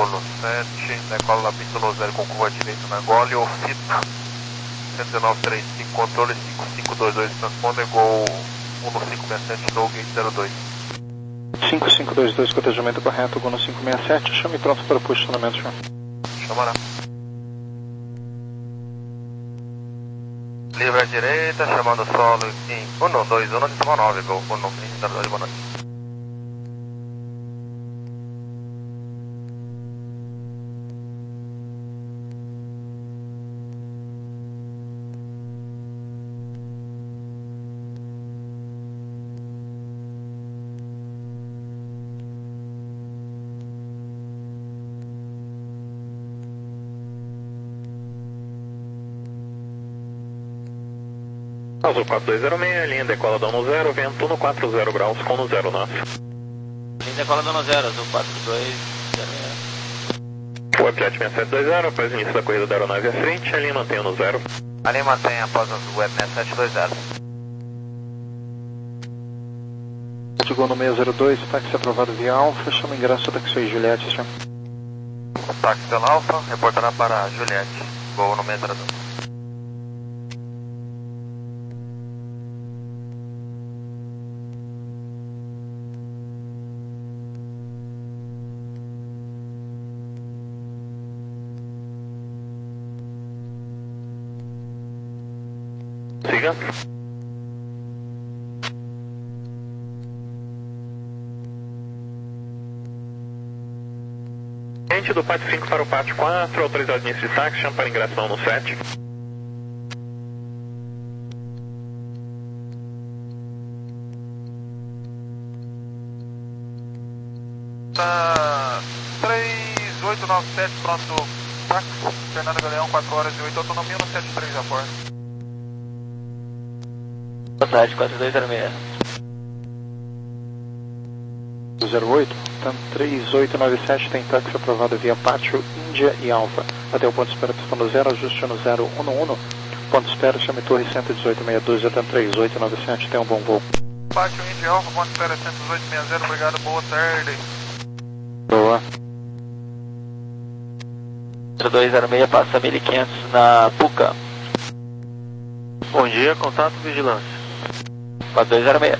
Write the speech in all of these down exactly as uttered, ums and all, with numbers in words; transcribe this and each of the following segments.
Solo sete, decola da pista Los Zero com curva direita na Gole, Ofito, cento e dezenove trinta e cinco, controle cinco cinco dois dois, transponder, Gol um no cinco seis sete, no gate zero dois. cinco cinco dois dois, cotejamento correto, Gol no cinco seis sete, chame pronto para posicionamento, senhor. Chamará. Livre à direita, chamando solo em um dois um, de nove, Gol um no zero dois, boa noite. Azul quatro dois zero seis, linha decola da um zero, vento no quatro zero graus com no zero nove. Linha decola da um zero, Azul quatro dois zero seis. Webjet seis sete dois zero, após o início da corrida da aeronave à frente, a linha mantém no zero. A linha mantém após Azul Web seis sete dois zero. Gol no seis zero dois, táxi aprovado via Alfa, chama ingresso taxi Juliette, senhor. Táxi pela Alfa, reportará para Juliette, Gol no seis zero dois. Siga. Gente do pátio cinco para o pátio quatro, autorizado início de táxi, chama para ingresso no sete. Tá três oito nove sete, pronto, táxi, Fernando Galeão, quatro horas e oito, autonomia no sete três a porta. Boa tarde, quatro dois zero seis. zero oito, tá três oito nove sete, tem táxi aprovado via Pátio, Índia e Alfa. Até o ponto de espera pista no zero, ajuste no zero um um. Ponto de espera, chame Torre cento e dezoito seis dois, até três oito nove sete, tem um bom voo. Pátio, Índia e Alfa, ponto de espera cento e dezoito seis zero, obrigado, boa tarde. Boa. quatro dois zero seis, passa mil e quinhentos na Puca. Bom dia, contato vigilância. quatro dois zero seis.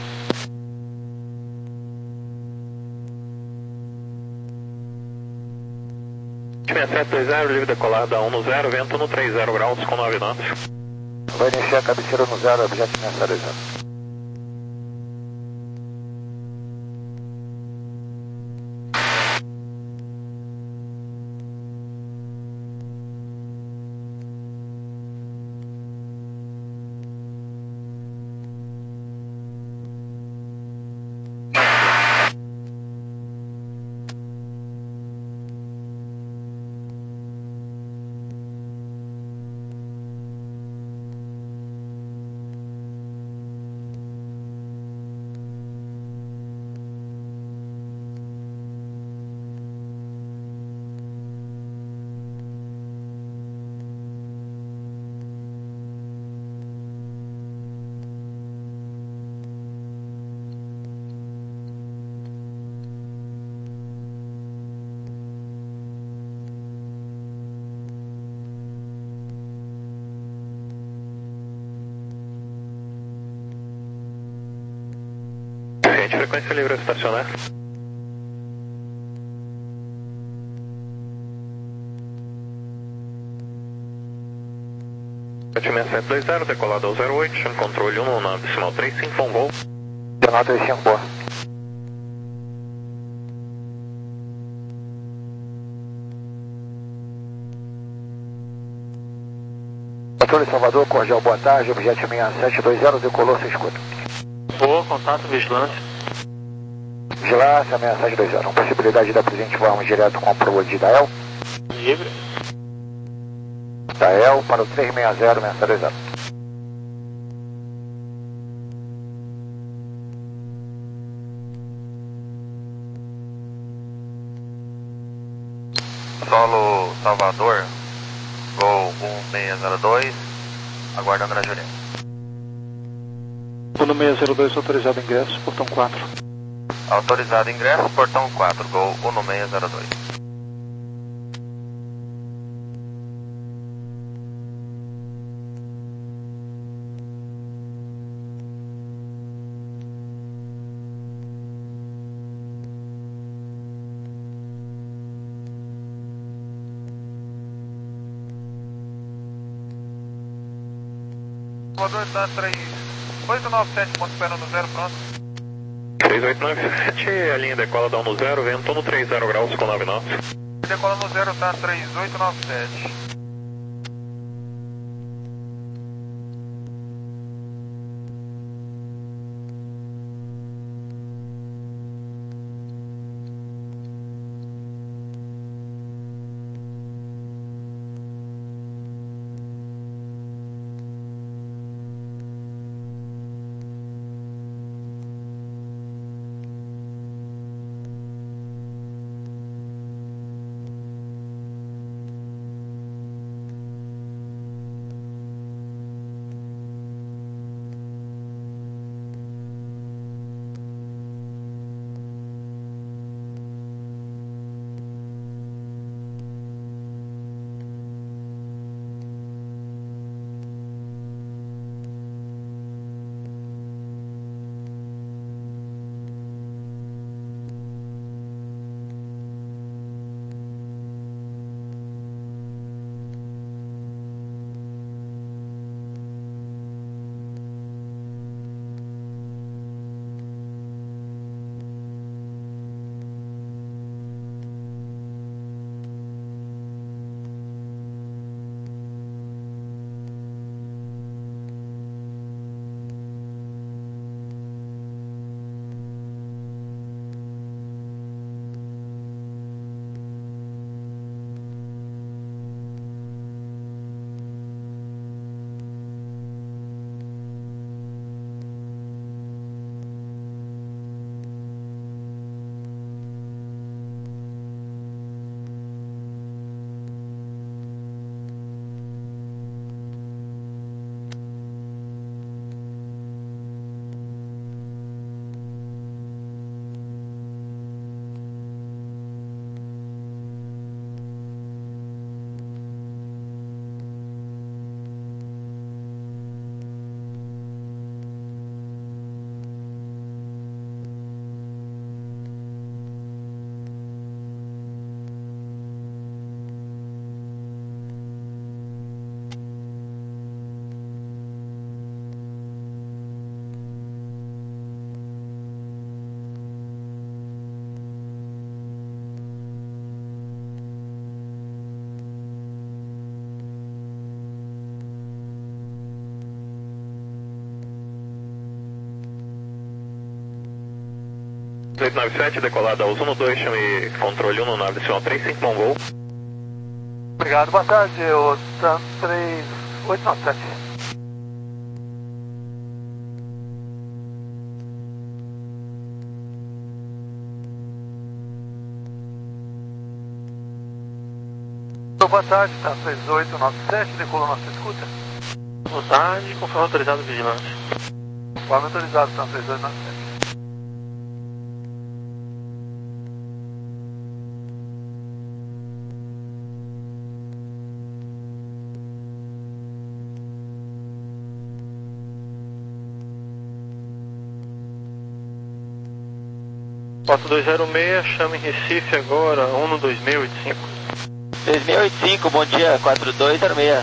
seis sete dois zero, livre decolar da um no zero, vento no três zero graus com nove nove. Vai iniciar a cabeceira no zero, objeto seis sete dois zero. Frequência livre a estacionar. seis sete dois zero, decolado ao zero oito, chame controle um na decimal três cinco, bom voo. Decimal três cinco, boa. Controle Salvador, cordial, boa tarde, objeto seis sete dois zero, decolou, você escuta. Boa, contato, vigilância. Vigilância, seis sete dois zero. Possibilidade da presente voarmos direto com a prova de Dael? Livre. Dael para o três seis zero, seis sete dois zero. Solo Salvador, Gol um seis zero dois, aguardando na Juliette. Uno seis zero dois, autorizado ingresso, portão quatro. Autorizado ingresso, portão quatro, Gol um seis zero dois. Voador está três oito nove sete, ponto espera no zero, pronto. três oito nove sete, a linha decola da um zero, vento no três zero graus com nove nove. Decola no zero, tá três oito nove sete. oito nove sete, decolada aos um dois, chame controle um no nave C três cinco, bom voo. Obrigado, boa tarde, o TAM três oito nove sete. Boa tarde, TAM três oito nove sete, decolou nossa escuta. Boa tarde, conforme autorizado vigilante. Conforme autorizado, TAM três oito nove sete. quatro dois zero seis, chame Recife agora, um dois mil e oitenta e cinco. dois mil e oitenta e cinco, bom dia, quatro dois zero seis.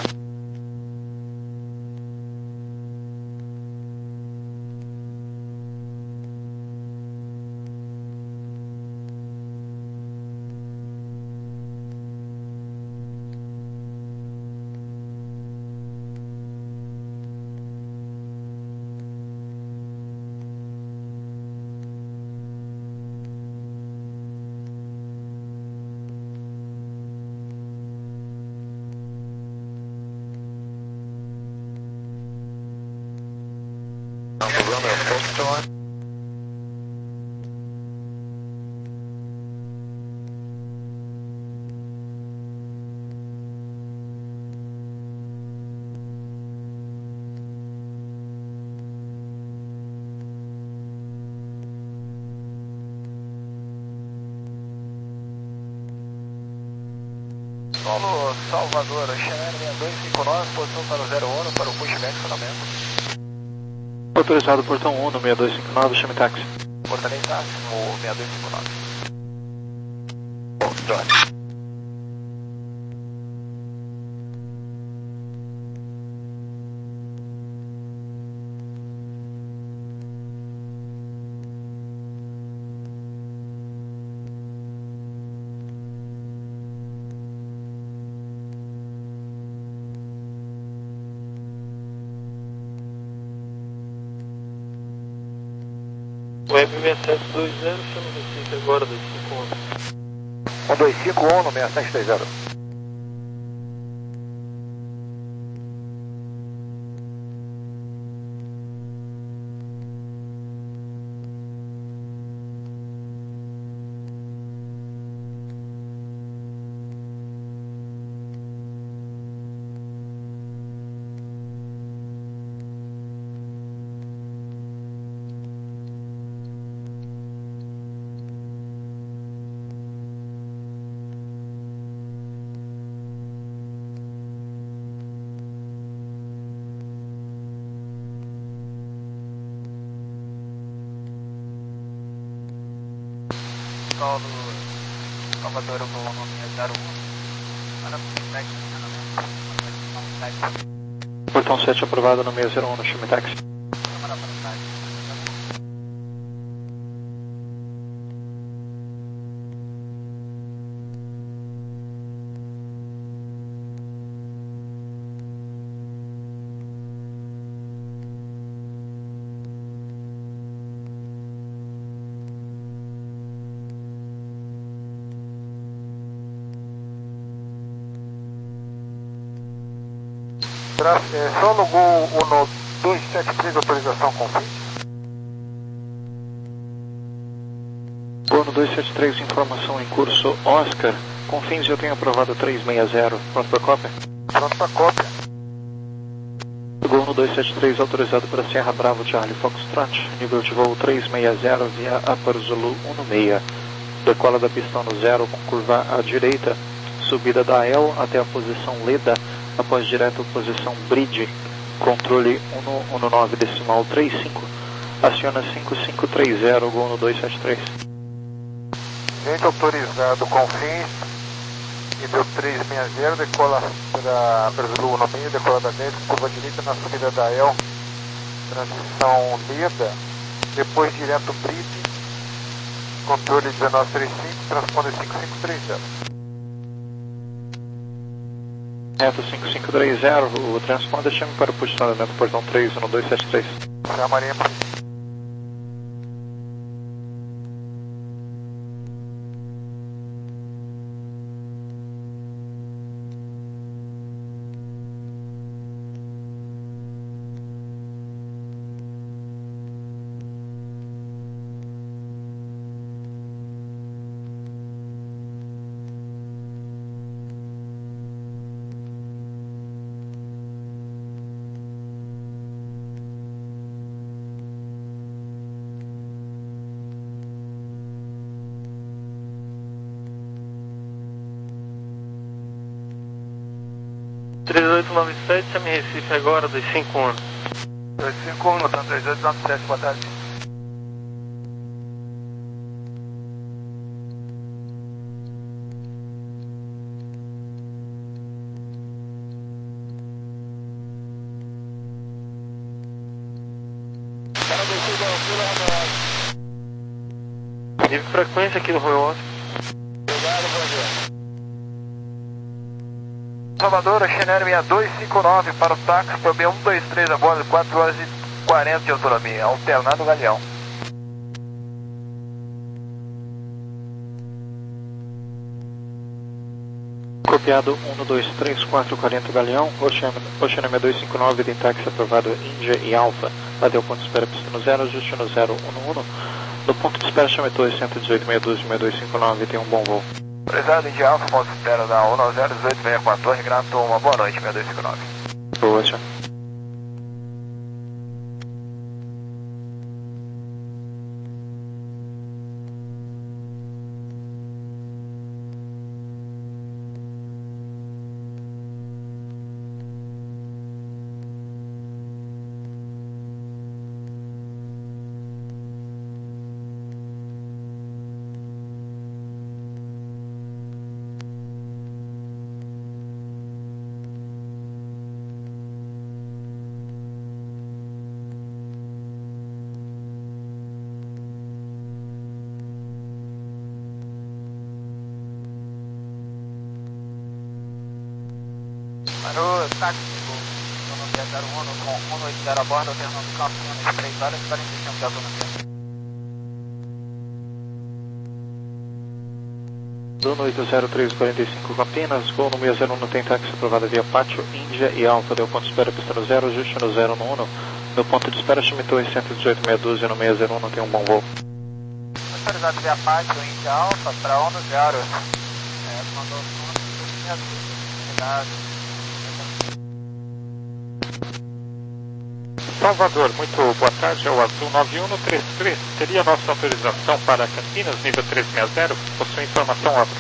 Solo Salvador, Xanera seis dois cinco nove, posição para o zero um, para o pushback funcionamento. Autorizado portão um no seis dois cinco nove, chame táxi. Portaria táxi no seis dois cinco nove. Bom, Jorge. Web seis sete dois zero, chama Recife agora, dois cinco um. um dois cinco um no seis sete dois zero. Solo Salvador eu vou no zero um. Para o Portão sete aprovado no seis zero um no Chame Táxi. É, só no Gol Uno dois sete três, autorização com fim. Uno dois sete três, informação em curso Oscar. Com fins eu tenho aprovado três seis zero. Pronto para cópia? Pronto para cópia. Gol Uno dois sete três autorizado para Serra Bravo Charlie Foxtrot. Nível de voo três seis zero via Upper Zulu um seis. Decola da pista no zero com curva à direita. Subida da E L até a posição Leda. Após direto posição Bridge, controle um um nove decimal trinta e cinco, aciona cinco cinco três zero, Gol no dois sete três. Gente autorizado com fins, nível três seis zero, decola para Brasil um seis, decola da dentro, curva direita na subida da E L, transição Leda, depois direto Bridge, controle dezenove trinta e cinco, transponder cinco cinco três zero. Reto cinco cinco três zero, o transponder chame para o posicionamento portão três um dois sete três. Já Marinha. três oito nove sete, chame Recife agora, dois cinco um. dois cinco um, notando três oito nove sete, boa tarde. Nível de frequência aqui no Rui Oscar. Obrigado, Brasil. Salvador, Xenere seis dois cinco nove para o táxi, P B um dois três a bordo, quatro horas e quarenta de autonomia, alternado Galeão. Copiado um dois três quatro quarenta Galeão, Ocean seis dois cinco nove, tem táxi aprovado Índia e Alfa, bateu ponto de espera pista no zero, ajuste no zero um um. No ponto de espera chame Torre cento e dezoito, seis doze, seis dois cinco nove, tem um bom voo. Prezado Índia Alfa, ponto de espera da um zero dezoito sessenta e quatro, grato, uma boa noite, seis dois cinco nove. Boa, senhor. Parou, táxi, no zero um, com um oito zero a bordo, alternando campo, três horas e quarenta e cinco de autonomia. Duno oito zero três quatro cinco Campinas, gol no seis zero um tem táxi aprovado via Pátio, Índia e Alfa, deu ponto de espera pista no zero, ajuste no zero no um, no ponto de espera chame Torre cento e dezoito meia dúzia no seis zero um, tem um bom voo. Autorizado via Pátio, Índia Alfa, para um no zero. É, mandou meia dúzia, Salvador, muito boa tarde, é o Azul nove um três três, teria nossa autorização para Campinas, nível trezentos e sessenta, possui informação Oscar.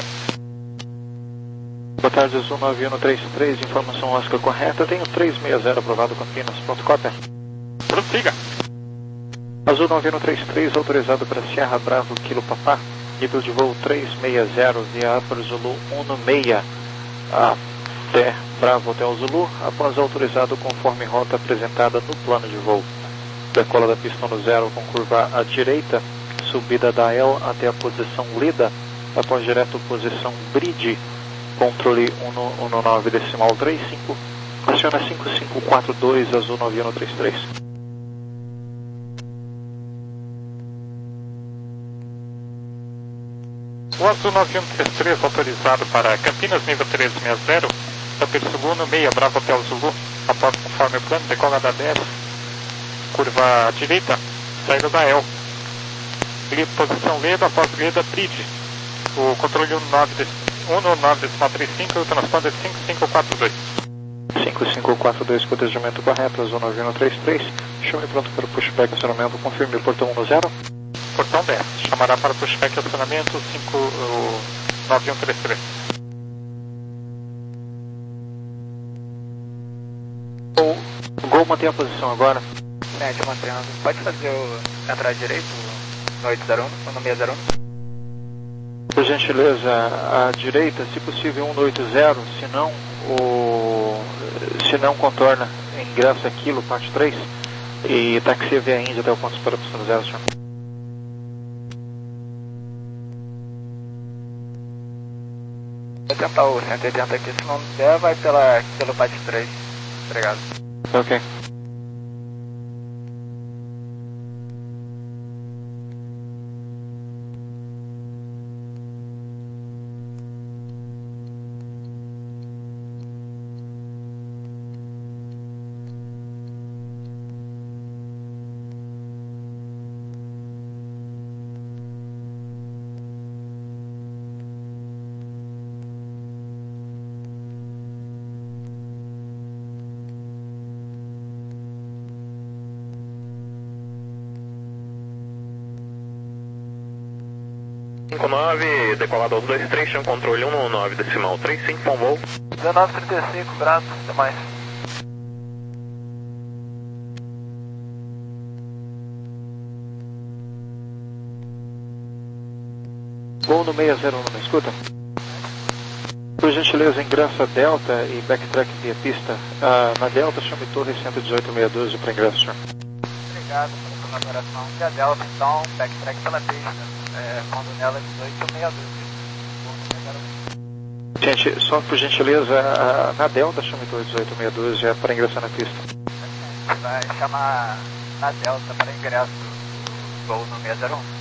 Boa tarde, Azul nove um três três, informação Oscar correta, tenho trezentos e sessenta aprovado Campinas, pronto, cópia. Prossiga. Azul nove um três três, autorizado para Sierra Bravo, Kilo Papá, nível de voo trezentos e sessenta, via Upper Zulu um seis, até Bravo Hotel Zulu, após autorizado conforme rota apresentada no plano de voo. Decola da pista no zero com curva à direita, subida da El até a posição Lida, após direto posição Bridge, controle um nove decimal trinta e cinco, aciona cinco cinco quatro dois, Azul nove um três três. O Azul nove um três três, autorizado para Campinas, nível trezentos e sessenta, Upper Zulu no seis, Bravo Hotel Zulu, após conforme o plano, decola da dez, curva à direita, saída da El. Posição Leda, após Leda, Bridge. O controle um nove decimal trinta e cinco, o transponder cinco cinco quatro dois. cinco cinco quatro dois, cotejamento correto, Azul nove um três três, chame pronto para o pushback acionamento, confirme o portão um no zero. Portão dez, chamará para pushback acionamento cinco nove um três três. O Gol mantém a posição agora. Médio mantendo. Pode fazer o entrar direito no oito zero um, no seis zero um? Por gentileza, à direita, se possível um no oito zero, se não, o... se não contorna, ingresso aquilo, parte três, e taxia via Índia até o ponto de espera pista no zero, senhor. Vou tentar o cento e oitenta aqui, se não der, vai pela, pelo parte três. Obrigado. Ok. cinco nove, decolado aos dois três, chama controle um nove decimal trinta e cinco, bom voo. dezenove trinta e cinco, grato, até mais. Gol no seis zero um, me escuta? Por gentileza, ingresso a Delta e backtrack via pista. Ah, na Delta, chame Torre cento e dezoito meia dúzia para ingresso, senhor. Obrigado pela colaboração. Via Delta, então, backtrack pela pista. É, quando nela dezoito meia dúzia. Gente, só por gentileza, a, na Delta, chame Torre dezoito meia dúzia para ingressar na pista. Vai chamar na Delta para ingresso do voo no seis zero um.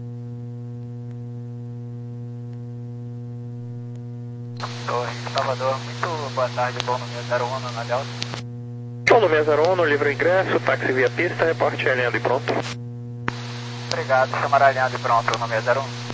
Torre Salvador, muito boa tarde, voo no seis zero um na Delta. Show no seis zero um, livre o ingresso, táxi via pista, reporte alinhado e pronto. Obrigado, chamará alinhado e pronto no seis zero um.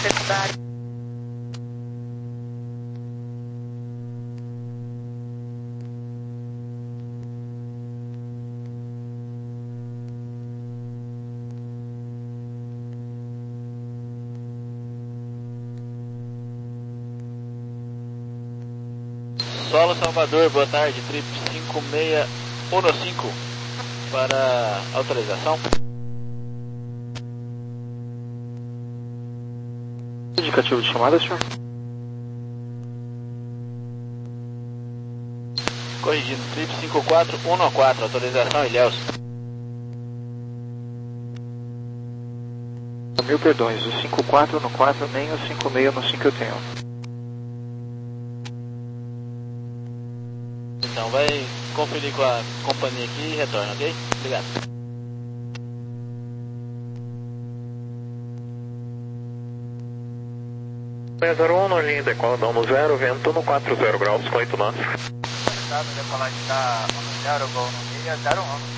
secundário. Solo Salvador, boa tarde, trip cinco seis um cinco para autorização. Indicativo de chamada, senhor? Corrigindo, trip cinco quatro um quatro, autorização Ilhéus. Mil perdões, o cinco quatro um quatro nem o cinco seis um cinco eu tenho. Então vai conferir com a companhia aqui e retorna, ok? Obrigado. seis zero um, linha decola da um zero, vento no quatro zero graus com oito nós. Decolagem está um zero, gol no meio, zero um.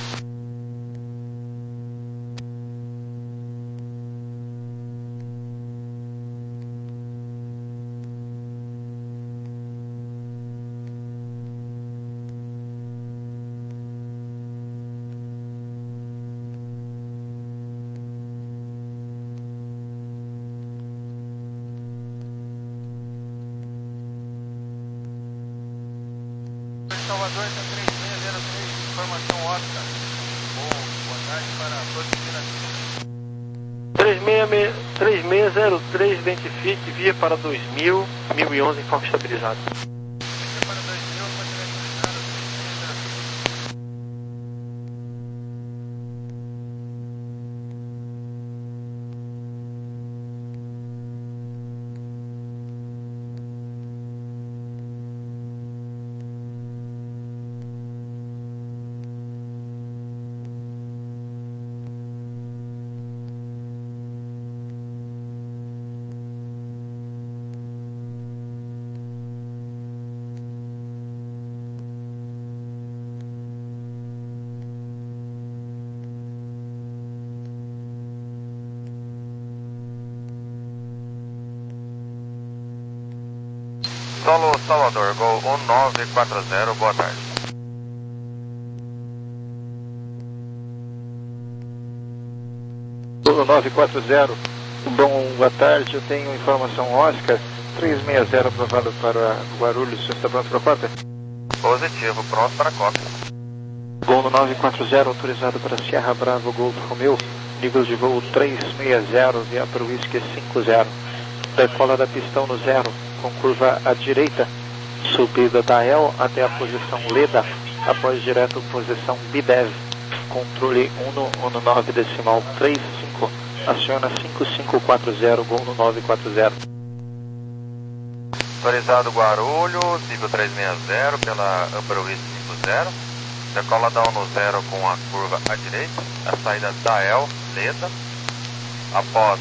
Salvador, está três seis zero três, informação Oscar. Bom, boa tarde para prosseguir aqui. três seis zero três, identifique, via para dois mil, mil e onze, informe estabilizado. Via para dois mil, pode ser atualizado, três seis zero três. Solo Salvador, Gol um nove quatro zero, boa tarde. Gol nove quatro zero, boa tarde, eu tenho informação Oscar, três seis zero aprovado para Guarulhos, você está pronto para a cópia? Positivo, pronto para a cópia. Gol nove quatro zero, autorizado para Sierra Bravo, Golfo Romeu, nível de voo três seis zero, via para o Whisky cinco zero, decola da pistão no zero, com curva à direita, subida da El até a posição Leda, após direto posição Bidev, controle um no nove decimal trinta e cinco, aciona cinco cinco quatro zero, gol no nove quatro zero. Autorizado Guarulhos, nível três seis zero, pela Upper West cinco zero, decola da um no zero com a curva à direita, a saída da El, Leda, após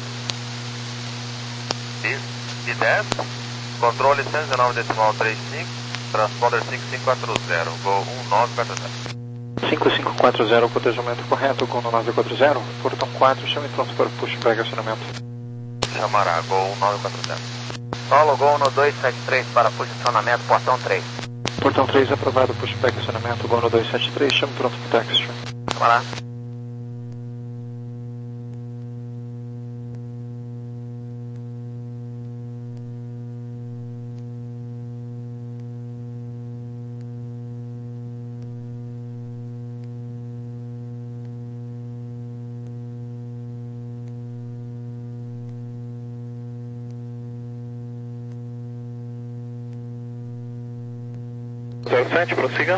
Bidev, controle cento e dezenove decimal trinta e cinco, transponder cinco cinco quatro zero, gol um nove quatro zero. cinco cinco quatro zero, cotejamento correto, gol no nove quatro zero, portão quatro, chame pronto para pushback acionamento. Chamará, gol um nove quatro zero. Solo Gol no dois sete três para posicionamento, portão três. Portão três aprovado, pushback acionamento, gol no dois sete três, chame pronto para taxi. Chamará. zero sete, prossiga.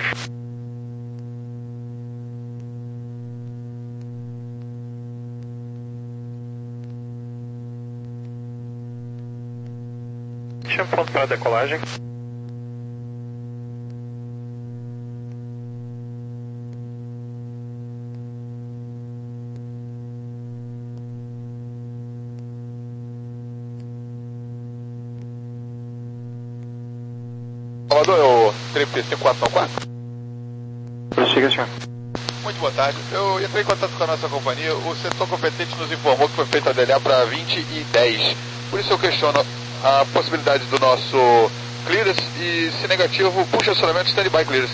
Chame pronto para a decolagem. Salvador, é o trip cinco quatro quatro? Prossiga, senhor. Muito boa tarde. Eu entrei em contato com a nossa companhia. O setor competente nos informou que foi feita a D L A para vinte e dez. Por isso eu questiono a possibilidade do nosso clearance e, se negativo, puxa acionamento standby clearance.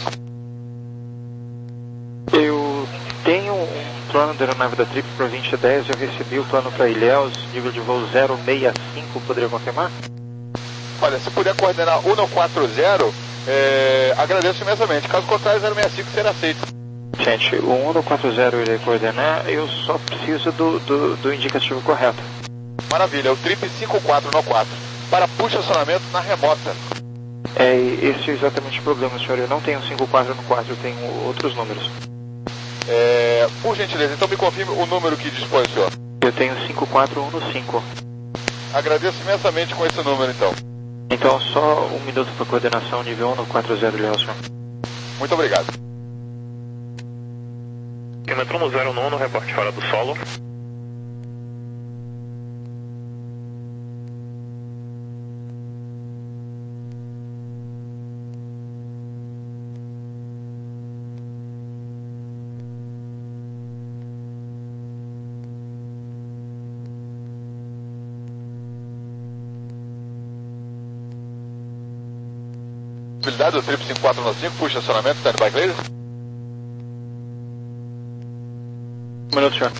Eu tenho um plano da aeronave da Trip para vinte e dez, eu recebi o plano para Ilhéus, nível de voo zero seis cinco, poderia confirmar? Olha, se puder coordenar cento e quarenta, é, agradeço imensamente. Caso contrário, zero seis cinco será aceito. Gente, o cento e quarenta eu irei coordenar, eu só preciso do, do, do indicativo correto. Maravilha, é o Trip cinco quatro nove quatro. Para puxa acionamento na remota. É, esse é exatamente o problema, senhor. Eu não tenho cinco quatro no quatro, eu tenho outros números. É, por gentileza, então me confirme o número que dispõe o senhor. Eu tenho cinco quatro um cinco. Agradeço imensamente com esse número, então. Então, só um minuto para coordenação, nível cento e quarenta, Léo, senhor. Muito obrigado. Quilômetro no zero nove, reporte fora do solo. Possibilidade do Trip cinco quatro nove cinco, puxa acionamento, standby clearance. Um minuto, senhor.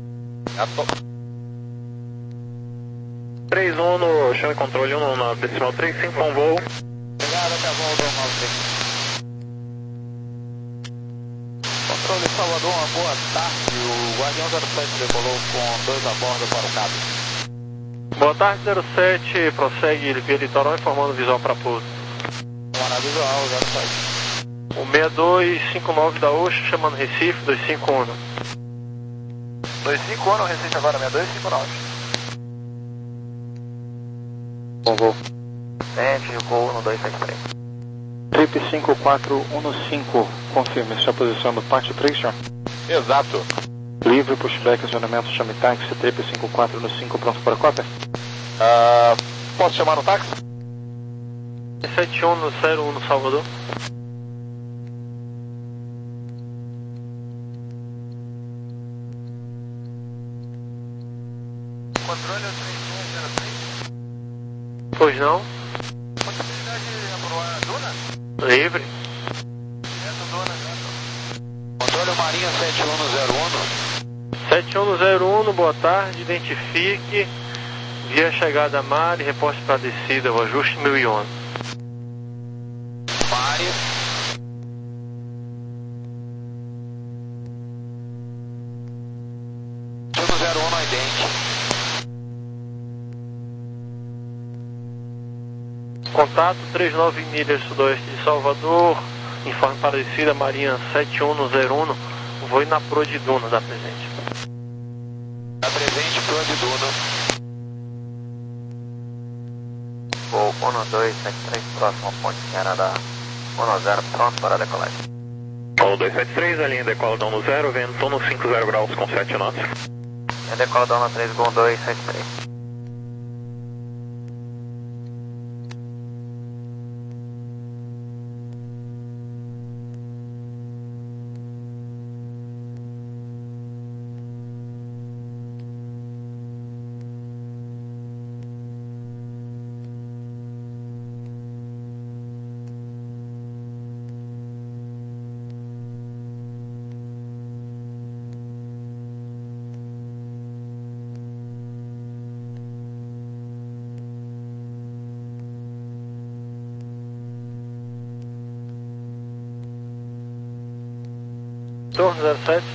três um no chão de controle, um na decimal três cinco, um voo. Obrigado, até a volta, nove Controle Salvador, uma boa tarde. O Guardião zero sete decolou com dois a bordo para o cabo. Boa tarde, zero sete, prossegue via litoral informando visual para pouso. Uma visual, zero sete. O seis dois cinco nove da Oxa, chamando Recife, dois cinco um. dois cinco um no Recife agora, seis dois cinco nove. Bom voo. Sente, voo no dois sete três. Trip cinco quatro um cinco, confirme sua posição do pátio três, senhor. Exato. Livre, pushback, acionamento, chame táxi, Trip cinco quatro um cinco, pronto para a cópia? Uh, posso chamar no táxi? sete um no zero um no Salvador. Controle é o três um zero três. Pois não? Possibilidade de aprovar a Duna? Livre. Direto Duna, né? Controle Marinha sete um no zero um. sete um no zero um, boa tarde, identifique. Via chegada a Mari, reporte para descida, o ajuste mil e onze. Mari. um zero um no idente. Contato três nove milhas sudoeste de Salvador, informe para descida Marinha sete um no zero um, voo na Pro de Duna, da presente. Da presente, Pro de Duna. Voo um dois sete três, próximo ao ponte Canadá. um zero, pronto para decolagem. Paulo dois sete três, a linha decola da um zero, vento no cinquenta graus com sete knots. Linha decola da um três, Gol dois sete três. Torno zero sete.